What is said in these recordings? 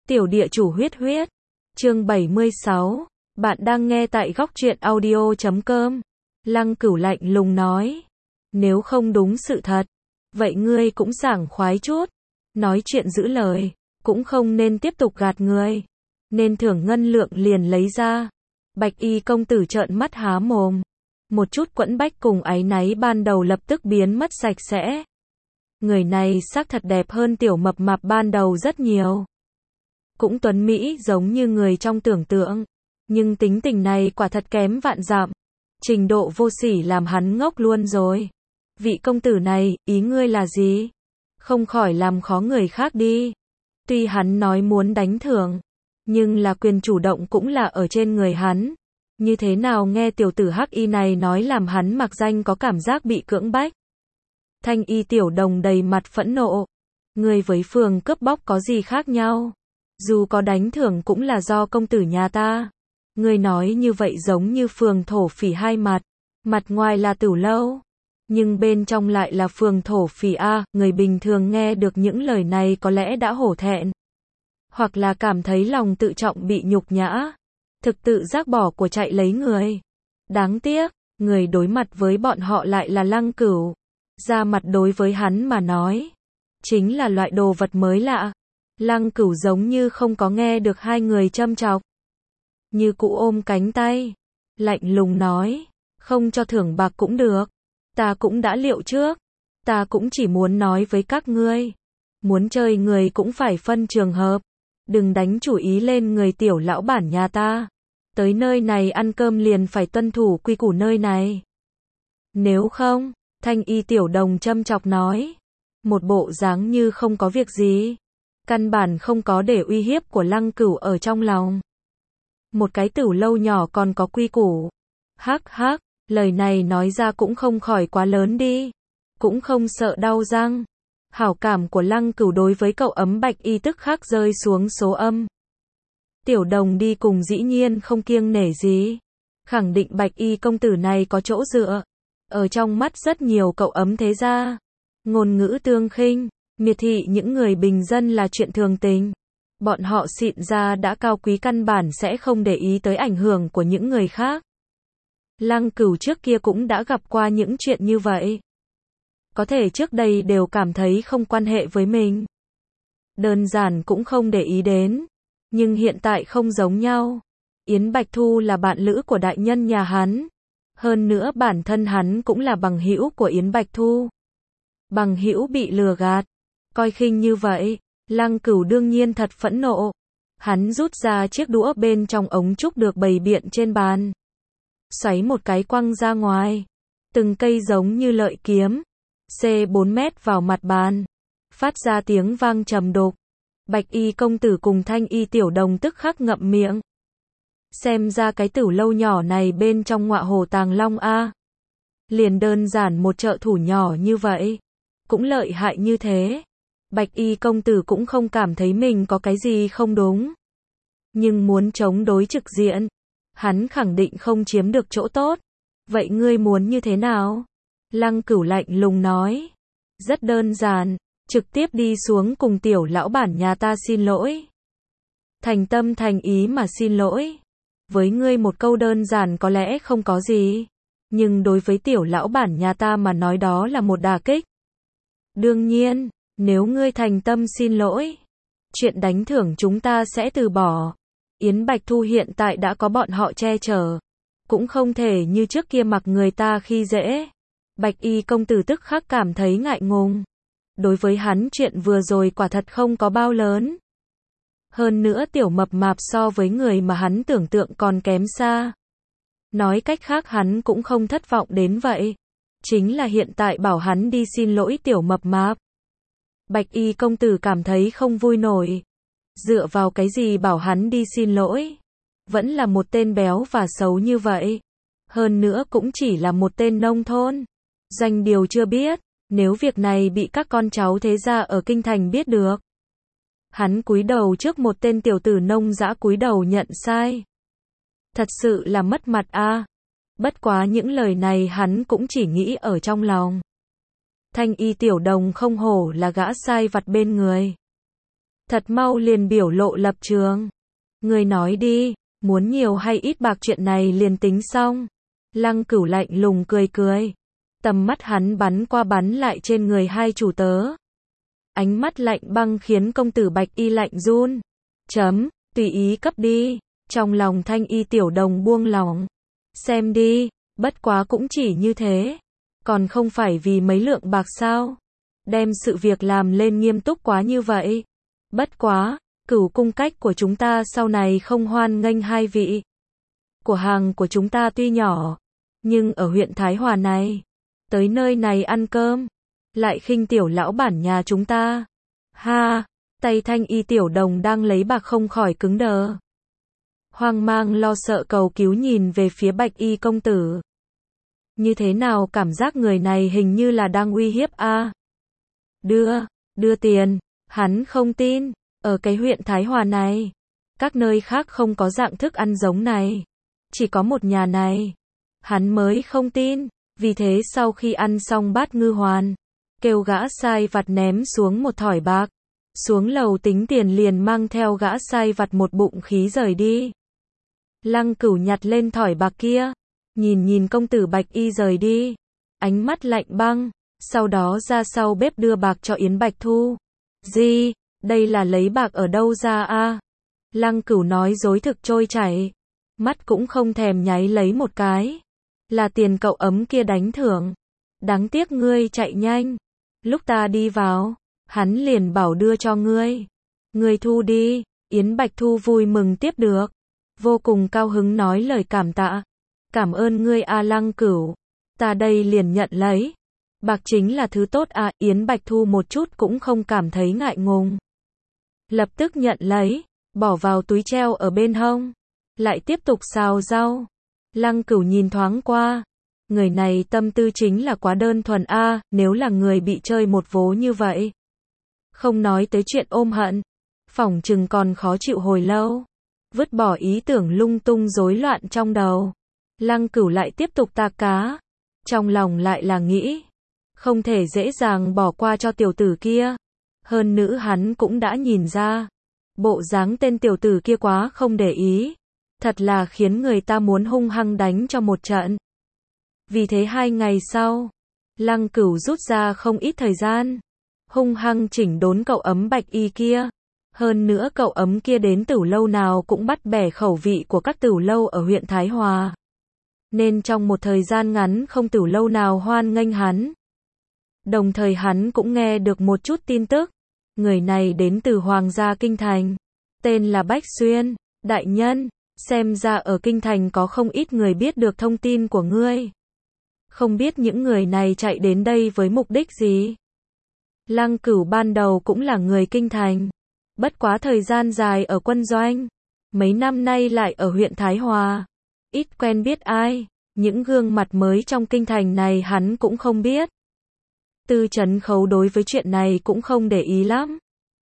Tiểu địa chủ huyết huyết. Chương 76. Bạn đang nghe tại góc truyện audio.com. Lăng Cửu lạnh lùng nói. Nếu không đúng sự thật, vậy ngươi cũng sảng khoái chút. Nói chuyện giữ lời, cũng không nên tiếp tục gạt người. Nên thưởng ngân lượng liền lấy ra. Bạch y công tử trợn mắt há mồm. Một chút quẫn bách cùng áy náy ban đầu lập tức biến mất sạch sẽ. Người này xác thật đẹp hơn tiểu mập mạp ban đầu rất nhiều. Cũng tuấn mỹ giống như người trong tưởng tượng. Nhưng tính tình này quả thật kém vạn dặm. Trình độ vô sỉ làm hắn ngốc luôn rồi. Vị công tử này, ý ngươi là gì? Không khỏi làm khó người khác đi. Tuy hắn nói muốn đánh thưởng, nhưng là quyền chủ động cũng là ở trên người hắn. Như thế nào nghe tiểu tử hắc y này nói làm hắn mặc danh có cảm giác bị cưỡng bách. Thanh y tiểu đồng đầy mặt phẫn nộ. Người với phường cướp bóc có gì khác nhau? Dù có đánh thưởng cũng là do công tử nhà ta. Người nói như vậy giống như phường thổ phỉ hai mặt. Mặt ngoài là Tử Lâu, nhưng bên trong lại là phường thổ phỉ a. Người bình thường nghe được những lời này có lẽ đã hổ thẹn, hoặc là cảm thấy lòng tự trọng bị nhục nhã, thực tự giác bỏ của chạy lấy người. Đáng tiếc, người đối mặt với bọn họ lại là Lăng Cửu. Ra mặt đối với hắn mà nói, chính là loại đồ vật mới lạ. Lăng Cửu giống như không có nghe được hai người châm chọc. Như cụ ôm cánh tay, lạnh lùng nói, không cho thưởng bạc cũng được. Ta cũng đã liệu trước. Ta cũng chỉ muốn nói với các ngươi. Muốn chơi người cũng phải phân trường hợp. Đừng đánh chủ ý lên người tiểu lão bản nhà ta. Tới nơi này ăn cơm liền phải tuân thủ quy củ nơi này. Nếu không, thanh y tiểu đồng châm chọc nói. Một bộ dáng như không có việc gì. Căn bản không có để uy hiếp của Lăng Cửu ở trong lòng. Một cái Tử Lâu nhỏ còn có quy củ. Hắc hắc, lời này nói ra cũng không khỏi quá lớn đi. Cũng không sợ đau răng. Hảo cảm của Lăng Cửu đối với cậu ấm bạch y tức khắc rơi xuống số âm. Tiểu đồng đi cùng dĩ nhiên không kiêng nể gì. Khẳng định bạch y công tử này có chỗ dựa. Ở trong mắt rất nhiều cậu ấm thế gia. Ngôn ngữ tương khinh, miệt thị những người bình dân là chuyện thường tình. Bọn họ xịn ra đã cao quý căn bản sẽ không để ý tới ảnh hưởng của những người khác. Lăng Cửu trước kia cũng đã gặp qua những chuyện như vậy. Có thể trước đây đều cảm thấy không quan hệ với mình. Đơn giản cũng không để ý đến. Nhưng hiện tại không giống nhau. Yến Bạch Thu là bạn lữ của đại nhân nhà hắn. Hơn nữa bản thân hắn cũng là bằng hữu của Yến Bạch Thu. Bằng hữu bị lừa gạt, coi khinh như vậy, Lăng Cửu đương nhiên thật phẫn nộ. Hắn rút ra chiếc đũa bên trong ống trúc được bày biện trên bàn. Xoáy một cái quăng ra ngoài. Từng cây giống như lợi kiếm. C4 mét vào mặt bàn. Phát ra tiếng vang trầm đục. Bạch y công tử cùng thanh y tiểu đồng tức khắc ngậm miệng. Xem ra cái Tử Lâu nhỏ này bên trong ngọa hồ tàng long a. Liền đơn giản một trợ thủ nhỏ như vậy. Cũng lợi hại như thế. Bạch y công tử cũng không cảm thấy mình có cái gì không đúng. Nhưng muốn chống đối trực diện, hắn khẳng định không chiếm được chỗ tốt. Vậy ngươi muốn như thế nào? Lăng Cửu lạnh lùng nói. Rất đơn giản, trực tiếp đi xuống cùng tiểu lão bản nhà ta xin lỗi. Thành tâm thành ý mà xin lỗi. Với ngươi một câu đơn giản có lẽ không có gì. Nhưng đối với tiểu lão bản nhà ta mà nói đó là một đả kích. Đương nhiên, nếu ngươi thành tâm xin lỗi, chuyện đánh thưởng chúng ta sẽ từ bỏ. Yến Bạch Thu hiện tại đã có bọn họ che chở. Cũng không thể như trước kia mặc người ta khi dễ. Bạch y công tử tức khắc cảm thấy ngại ngùng. Đối với hắn chuyện vừa rồi quả thật không có bao lớn. Hơn nữa tiểu mập mạp so với người mà hắn tưởng tượng còn kém xa. Nói cách khác hắn cũng không thất vọng đến vậy. Chính là hiện tại bảo hắn đi xin lỗi tiểu mập mạp. Bạch y công tử cảm thấy không vui nổi. Dựa vào cái gì bảo hắn đi xin lỗi? Vẫn là một tên béo và xấu như vậy. Hơn nữa cũng chỉ là một tên nông thôn. Doanh điều chưa biết, nếu việc này bị các con cháu thế gia ở kinh thành biết được. Hắn cúi đầu trước một tên tiểu tử nông dã cúi đầu nhận sai. Thật sự là mất mặt a. Bất quá những lời này hắn cũng chỉ nghĩ ở trong lòng. Thanh y tiểu đồng không hổ là gã sai vặt bên người. thật mau liền biểu lộ lập trường. Ngươi nói đi, muốn nhiều hay ít bạc chuyện này liền tính xong. Lăng Cửu lạnh lùng cười cười. Tầm mắt hắn bắn qua bắn lại trên người hai chủ tớ. Ánh mắt lạnh băng khiến công tử Bạch Y lạnh run. Tùy ý cấp đi. Trong lòng Thanh Y tiểu đồng buông lỏng. Xem đi, bất quá cũng chỉ như thế. Còn không phải vì mấy lượng bạc sao? Đem sự việc làm lên nghiêm túc quá như vậy. Bất quá, Cửu cung cách của chúng ta sau này không hoan nghênh hai vị. Của hàng của chúng ta tuy nhỏ, nhưng ở huyện Thái Hòa này, tới nơi này ăn cơm, lại khinh tiểu lão bản nhà chúng ta. Ha, tay Thanh Y tiểu đồng đang lấy bạc không khỏi cứng đờ. Hoang mang lo sợ cầu cứu nhìn về phía Bạch Y công tử. Như thế nào cảm giác người này hình như là đang uy hiếp a? Đưa tiền, hắn không tin, ở cái huyện Thái Hòa này, các nơi khác không có dạng thức ăn giống này, chỉ có một nhà này. Hắn mới không tin, vì thế sau khi ăn xong bát ngư hoàn, kêu gã sai vặt ném xuống một thỏi bạc, xuống lầu tính tiền liền mang theo gã sai vặt một bụng khí rời đi. Lăng Cửu nhặt lên thỏi bạc kia, nhìn công tử Bạch Y rời đi, ánh mắt lạnh băng, sau đó ra sau bếp đưa bạc cho Yến Bạch Thu. Gì, đây là lấy bạc ở đâu ra a? Lăng Cửu nói dối thực trôi chảy, mắt cũng không thèm nháy lấy một cái. Là tiền cậu ấm kia đánh thưởng. Đáng tiếc ngươi chạy nhanh. Lúc ta đi vào, hắn liền bảo đưa cho ngươi. Ngươi thu đi. Yến Bạch Thu vui mừng tiếp được, vô cùng cao hứng nói lời cảm tạ. Cảm ơn ngươi a Lăng Cửu. Ta đây liền nhận lấy. Bạc chính là thứ tốt à, Yến Bạch Thu một chút cũng không cảm thấy ngại ngùng. Lập tức nhận lấy, bỏ vào túi treo ở bên hông. Lại tiếp tục xào rau. Lăng Cửu nhìn thoáng qua. Người này tâm tư chính là quá đơn thuần a, nếu là người bị chơi một vố như vậy. Không nói tới chuyện ôm hận, phỏng chừng còn khó chịu hồi lâu. Vứt bỏ ý tưởng lung tung rối loạn trong đầu. Lăng Cửu lại tiếp tục ta cá. Trong lòng lại là nghĩ, không thể dễ dàng bỏ qua cho tiểu tử kia. Hơn nữa hắn cũng đã nhìn ra, bộ dáng tên tiểu tử kia quá không để ý. Thật là khiến người ta muốn hung hăng đánh cho một trận. Vì thế 2 ngày sau, Lăng Cửu rút ra không ít thời gian, hung hăng chỉnh đốn cậu ấm Bạch Y kia. Hơn nữa cậu ấm kia đến tửu lâu nào cũng bắt bẻ khẩu vị của các tửu lâu ở huyện Thái Hòa. Nên trong một thời gian ngắn không tửu lâu nào hoan nghênh hắn. Đồng thời hắn cũng nghe được một chút tin tức. Người này đến từ Hoàng gia Kinh Thành. Tên là Bách Xuyên. Đại nhân, xem ra ở Kinh Thành có không ít người biết được thông tin của ngươi. Không biết những người này chạy đến đây với mục đích gì? Lăng Cửu ban đầu cũng là người Kinh Thành. Bất quá thời gian dài ở quân doanh. Mấy năm nay lại ở huyện Thái Hòa. Ít quen biết ai. Những gương mặt mới trong Kinh Thành này hắn cũng không biết. Tư Trấn Khấu đối với chuyện này cũng không để ý lắm.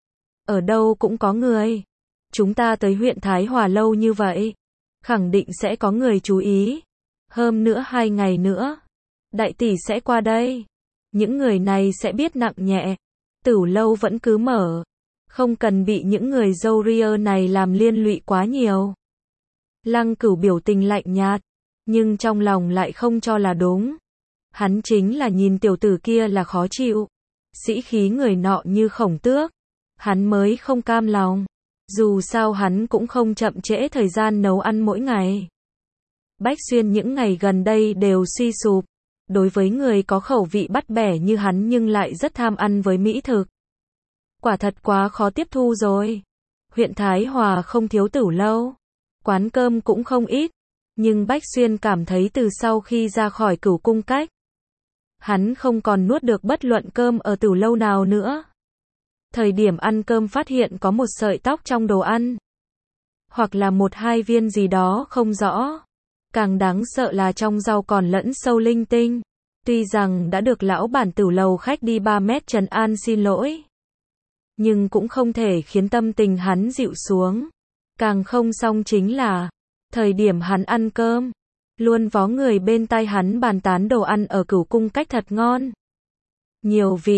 Ở đâu cũng có người. Chúng ta tới huyện Thái Hòa lâu như vậy, khẳng định sẽ có người chú ý. Hơn nữa 2 ngày nữa, đại tỷ sẽ qua đây. Những người này sẽ biết nặng nhẹ. Tửu lâu vẫn cứ mở. Không cần bị những người râu ria này làm liên lụy quá nhiều. Lăng Cửu biểu tình lạnh nhạt, nhưng trong lòng lại không cho là đúng. Hắn chính là nhìn tiểu tử kia là khó chịu. Sĩ khí người nọ như khổng tước. Hắn mới không cam lòng. Dù sao hắn cũng không chậm trễ thời gian nấu ăn mỗi ngày. Bách Xuyên những ngày gần đây đều suy sụp. Đối với người có khẩu vị bắt bẻ như hắn nhưng lại rất tham ăn với mỹ thực. Quả thật quá khó tiếp thu rồi. Huyện Thái Hòa không thiếu tửu lâu. Quán cơm cũng không ít. Nhưng Bách Xuyên cảm thấy từ sau khi ra khỏi Cửu cung cách, hắn không còn nuốt được bất luận cơm ở tửu lâu nào nữa. Thời điểm ăn cơm phát hiện có một sợi tóc trong đồ ăn. Hoặc là 1-2 viên gì đó không rõ. Càng đáng sợ là trong rau còn lẫn sâu linh tinh. Tuy rằng đã được lão bản tửu lầu khách đi 3 mét trấn an xin lỗi, nhưng cũng không thể khiến tâm tình hắn dịu xuống. Càng không xong chính là, thời điểm hắn ăn cơm, luôn có người bên tai hắn bàn tán đồ ăn ở Cửu cung cách thật ngon. Nhiều vị,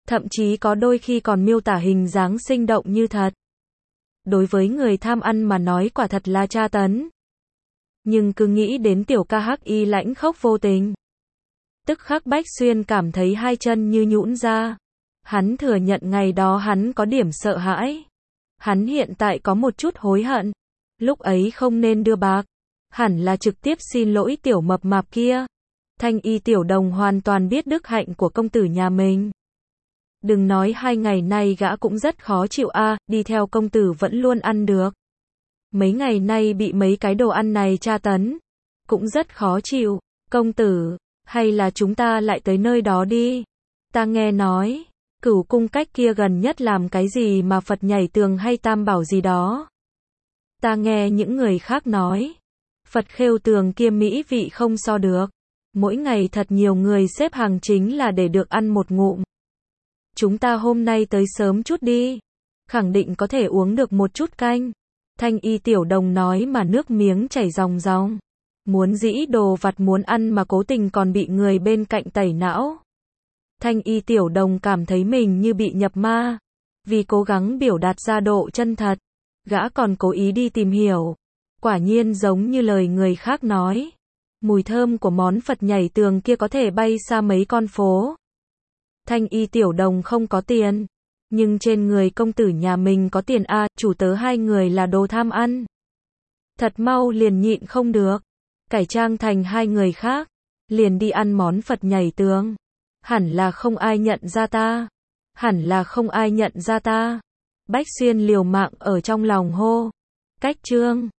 thậm chí có đôi khi còn miêu tả hình dáng sinh động như thật. Đối với người tham ăn mà nói quả thật là tra tấn. Nhưng cứ nghĩ đến tiểu ca hắc y lãnh khốc vô tình. Tức khắc Bách Xuyên cảm thấy hai chân như nhũn ra. Hắn thừa nhận ngày đó hắn có điểm sợ hãi. Hắn hiện tại có một chút hối hận. Lúc ấy không nên đưa bạc. Hẳn là trực tiếp xin lỗi tiểu mập mạp kia. Thanh y tiểu đồng hoàn toàn biết đức hạnh của công tử nhà mình. Đừng nói 2 ngày nay gã cũng rất khó chịu đi theo công tử vẫn luôn ăn được. Mấy ngày nay bị mấy cái đồ ăn này tra tấn. Cũng rất khó chịu. Công tử, hay là chúng ta lại tới nơi đó đi. Ta nghe nói, Cửu cung cách kia gần nhất làm cái gì mà Phật nhảy tường hay Tam bảo gì đó. Ta nghe những người khác nói, Phật khêu tường kia mỹ vị không so được. Mỗi ngày thật nhiều người xếp hàng chính là để được ăn một ngụm. Chúng ta hôm nay tới sớm chút đi. Khẳng định có thể uống được một chút canh. Thanh y tiểu đồng nói mà nước miếng chảy ròng ròng. Muốn dĩ đồ vặt muốn ăn mà cố tình còn bị người bên cạnh tẩy não. Thanh y tiểu đồng cảm thấy mình như bị nhập ma. Vì cố gắng biểu đạt ra độ chân thật, gã còn cố ý đi tìm hiểu. Quả nhiên giống như lời người khác nói. Mùi thơm của món Phật nhảy tường kia có thể bay xa mấy con phố. Thanh y tiểu đồng không có tiền. Nhưng trên người công tử nhà mình có tiền chủ tớ hai người là đồ tham ăn. Thật mau liền nhịn không được. Cải trang thành hai người khác. Liền đi ăn món Phật nhảy tường. Hẳn là không ai nhận ra ta. Hẳn là không ai nhận ra ta. Bách Xuyên liều mạng ở trong lòng hô. Cách chương